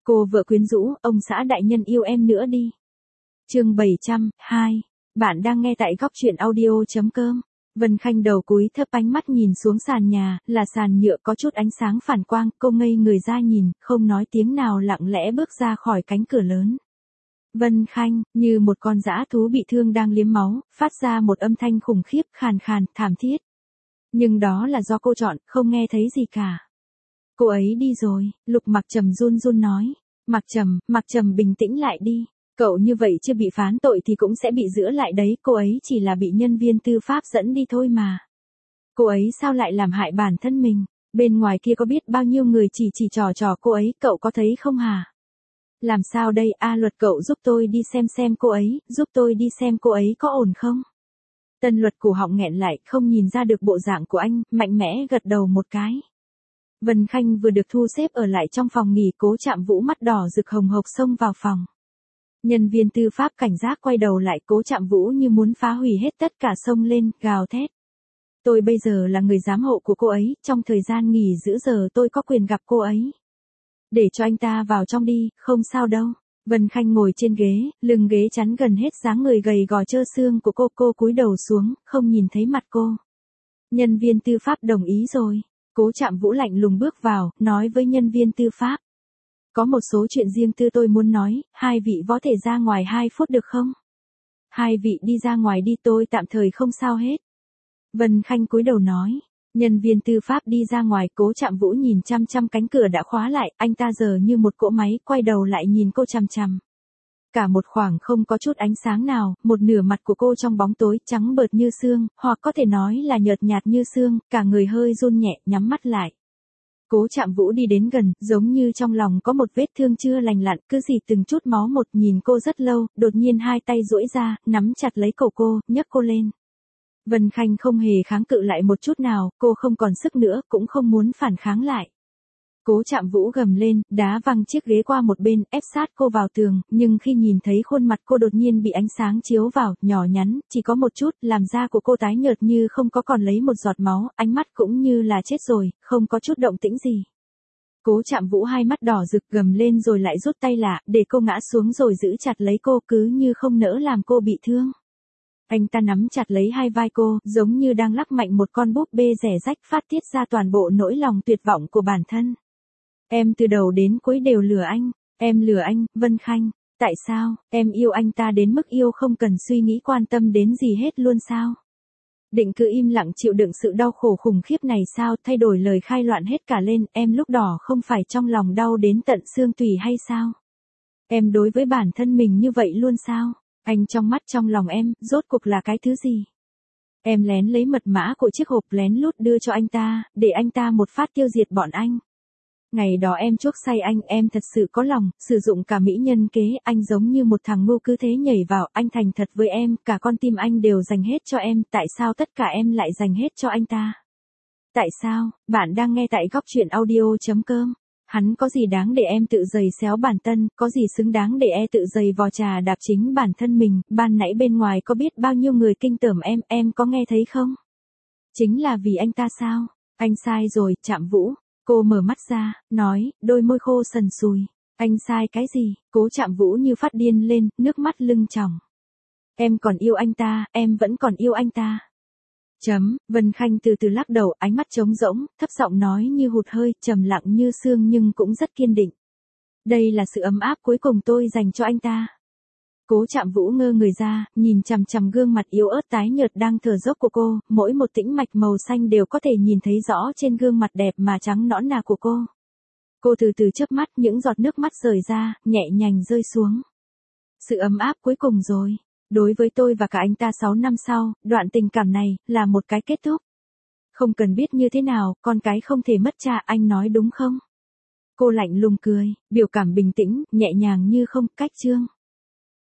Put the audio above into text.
Cô vợ quyến rũ, ông xã đại nhân yêu em nữa đi. Chương 702. Bạn đang nghe tại góc truyện audio.com. Vân Khanh đầu cúi thấp ánh mắt nhìn xuống sàn nhà, là sàn nhựa có chút ánh sáng phản quang, cô ngây người ra nhìn, không nói tiếng nào lặng lẽ bước ra khỏi cánh cửa lớn. Vân Khanh, như một con dã thú bị thương đang liếm máu, phát ra một âm thanh khủng khiếp, khàn khàn, thảm thiết. Nhưng đó là do cô chọn, không nghe thấy gì cả. Cô ấy đi rồi, Lục Mặc Trầm run run nói. Mặc Trầm bình tĩnh lại đi. Cậu như vậy chưa bị phán tội thì cũng sẽ bị giữ lại đấy, cô ấy chỉ là bị nhân viên tư pháp dẫn đi thôi mà. Cô ấy sao lại làm hại bản thân mình, bên ngoài kia có biết bao nhiêu người chỉ trò cô ấy, cậu có thấy không hả? Làm sao đây, Luật cậu giúp tôi đi xem cô ấy, giúp tôi đi xem cô ấy có ổn không? Tân Luật cổ họng nghẹn lại, không nhìn ra được bộ dạng của anh, mạnh mẽ gật đầu một cái. Vân Khanh vừa được thu xếp ở lại trong phòng nghỉ, Cố Trạm Vũ mắt đỏ rực hồng hộc xông vào phòng. Nhân viên tư pháp cảnh giác quay đầu lại, Cố Trạm Vũ như muốn phá hủy hết tất cả, xông lên, gào thét. Tôi bây giờ là người giám hộ của cô ấy, trong thời gian nghỉ giữa giờ tôi có quyền gặp cô ấy. Để cho anh ta vào trong đi, không sao đâu. Vân Khanh ngồi trên ghế, lưng ghế chắn gần hết dáng người gầy gò trơ xương của cô cúi đầu xuống, không nhìn thấy mặt cô. Nhân viên tư pháp đồng ý rồi. Cố Trạm Vũ lạnh lùng bước vào, nói với nhân viên tư pháp. Có một số chuyện riêng tư tôi muốn nói, hai vị có thể ra ngoài 2 phút được không? Hai vị đi ra ngoài đi, tôi tạm thời không sao hết. Vân Khanh cúi đầu nói. Nhân viên tư pháp đi ra ngoài, Cố Trạm Vũ nhìn chăm chăm cánh cửa đã khóa lại, anh ta giờ như một cỗ máy, quay đầu lại nhìn cô chằm chằm. Cả một khoảng không có chút ánh sáng nào, một nửa mặt của cô trong bóng tối, trắng bợt như xương, hoặc có thể nói là nhợt nhạt như xương, cả người hơi run nhẹ, nhắm mắt lại. Cố Trạm Vũ đi đến gần, giống như trong lòng có một vết thương chưa lành lặn, cứ gì từng chút máu một, nhìn cô rất lâu, đột nhiên hai tay duỗi ra, nắm chặt lấy cổ cô, nhấc cô lên. Vân Khanh không hề kháng cự lại một chút nào, cô không còn sức nữa, cũng không muốn phản kháng lại. Cố Trạm Vũ gầm lên, đá văng chiếc ghế qua một bên, ép sát cô vào tường, nhưng khi nhìn thấy khuôn mặt cô đột nhiên bị ánh sáng chiếu vào, nhỏ nhắn, chỉ có một chút, làm da của cô tái nhợt như không có còn lấy một giọt máu, ánh mắt cũng như là chết rồi, không có chút động tĩnh gì. Cố Trạm Vũ hai mắt đỏ rực, gầm lên rồi lại rút tay lại, để cô ngã xuống rồi giữ chặt lấy cô, cứ như không nỡ làm cô bị thương. Anh ta nắm chặt lấy hai vai cô, giống như đang lắc mạnh một con búp bê rẻ rách, phát tiết ra toàn bộ nỗi lòng tuyệt vọng của bản thân. Em từ đầu đến cuối đều lừa anh, em lừa anh, Vân Khanh, tại sao, em yêu anh ta đến mức yêu không cần suy nghĩ quan tâm đến gì hết luôn sao? Định cứ im lặng chịu đựng sự đau khổ khủng khiếp này sao, thay đổi lời khai loạn hết cả lên, em lúc đó không phải trong lòng đau đến tận xương tủy hay sao? Em đối với bản thân mình như vậy luôn sao? Anh trong mắt trong lòng em, rốt cuộc là cái thứ gì? Em lén lấy mật mã của chiếc hộp lén lút đưa cho anh ta, để anh ta một phát tiêu diệt bọn anh. Ngày đó em chuốc say anh, em thật sự có lòng, sử dụng cả mỹ nhân kế, anh giống như một thằng ngu cứ thế nhảy vào, anh thành thật với em, cả con tim anh đều dành hết cho em, tại sao tất cả em lại dành hết cho anh ta? Tại sao, bạn đang nghe tại góc truyện audio.com. Hắn có gì đáng để em tự giày xéo bản thân, có gì xứng đáng để tự giày vò trà đạp chính bản thân mình, ban nãy bên ngoài có biết bao nhiêu người kinh tởm em có nghe thấy không? Chính là vì anh ta sao? Anh sai rồi, Trạm Vũ. Cô mở mắt ra, nói, đôi môi khô sần sùi. Anh sai cái gì? Cố Trạm Vũ như phát điên lên, nước mắt lưng tròng. Em còn yêu anh ta, em vẫn còn yêu anh ta. Vân Khanh từ từ lắc đầu, ánh mắt trống rỗng, thấp giọng nói như hụt hơi, trầm lặng như xương nhưng cũng rất kiên định. Đây là sự ấm áp cuối cùng tôi dành cho anh ta. Cố Trạm Vũ ngơ người ra, nhìn chằm chằm gương mặt yếu ớt tái nhợt đang thở dốc của cô, mỗi một tĩnh mạch màu xanh đều có thể nhìn thấy rõ trên gương mặt đẹp mà trắng nõn nà của cô. Cô từ từ chớp mắt, những giọt nước mắt rơi ra, nhẹ nhàng rơi xuống. Sự ấm áp cuối cùng rồi. Đối với tôi và cả anh ta 6 năm sau, đoạn tình cảm này, là một cái kết thúc. Không cần biết như thế nào, con cái không thể mất cha, anh nói đúng không? Cô lạnh lùng cười, biểu cảm bình tĩnh, nhẹ nhàng như không, cách chương.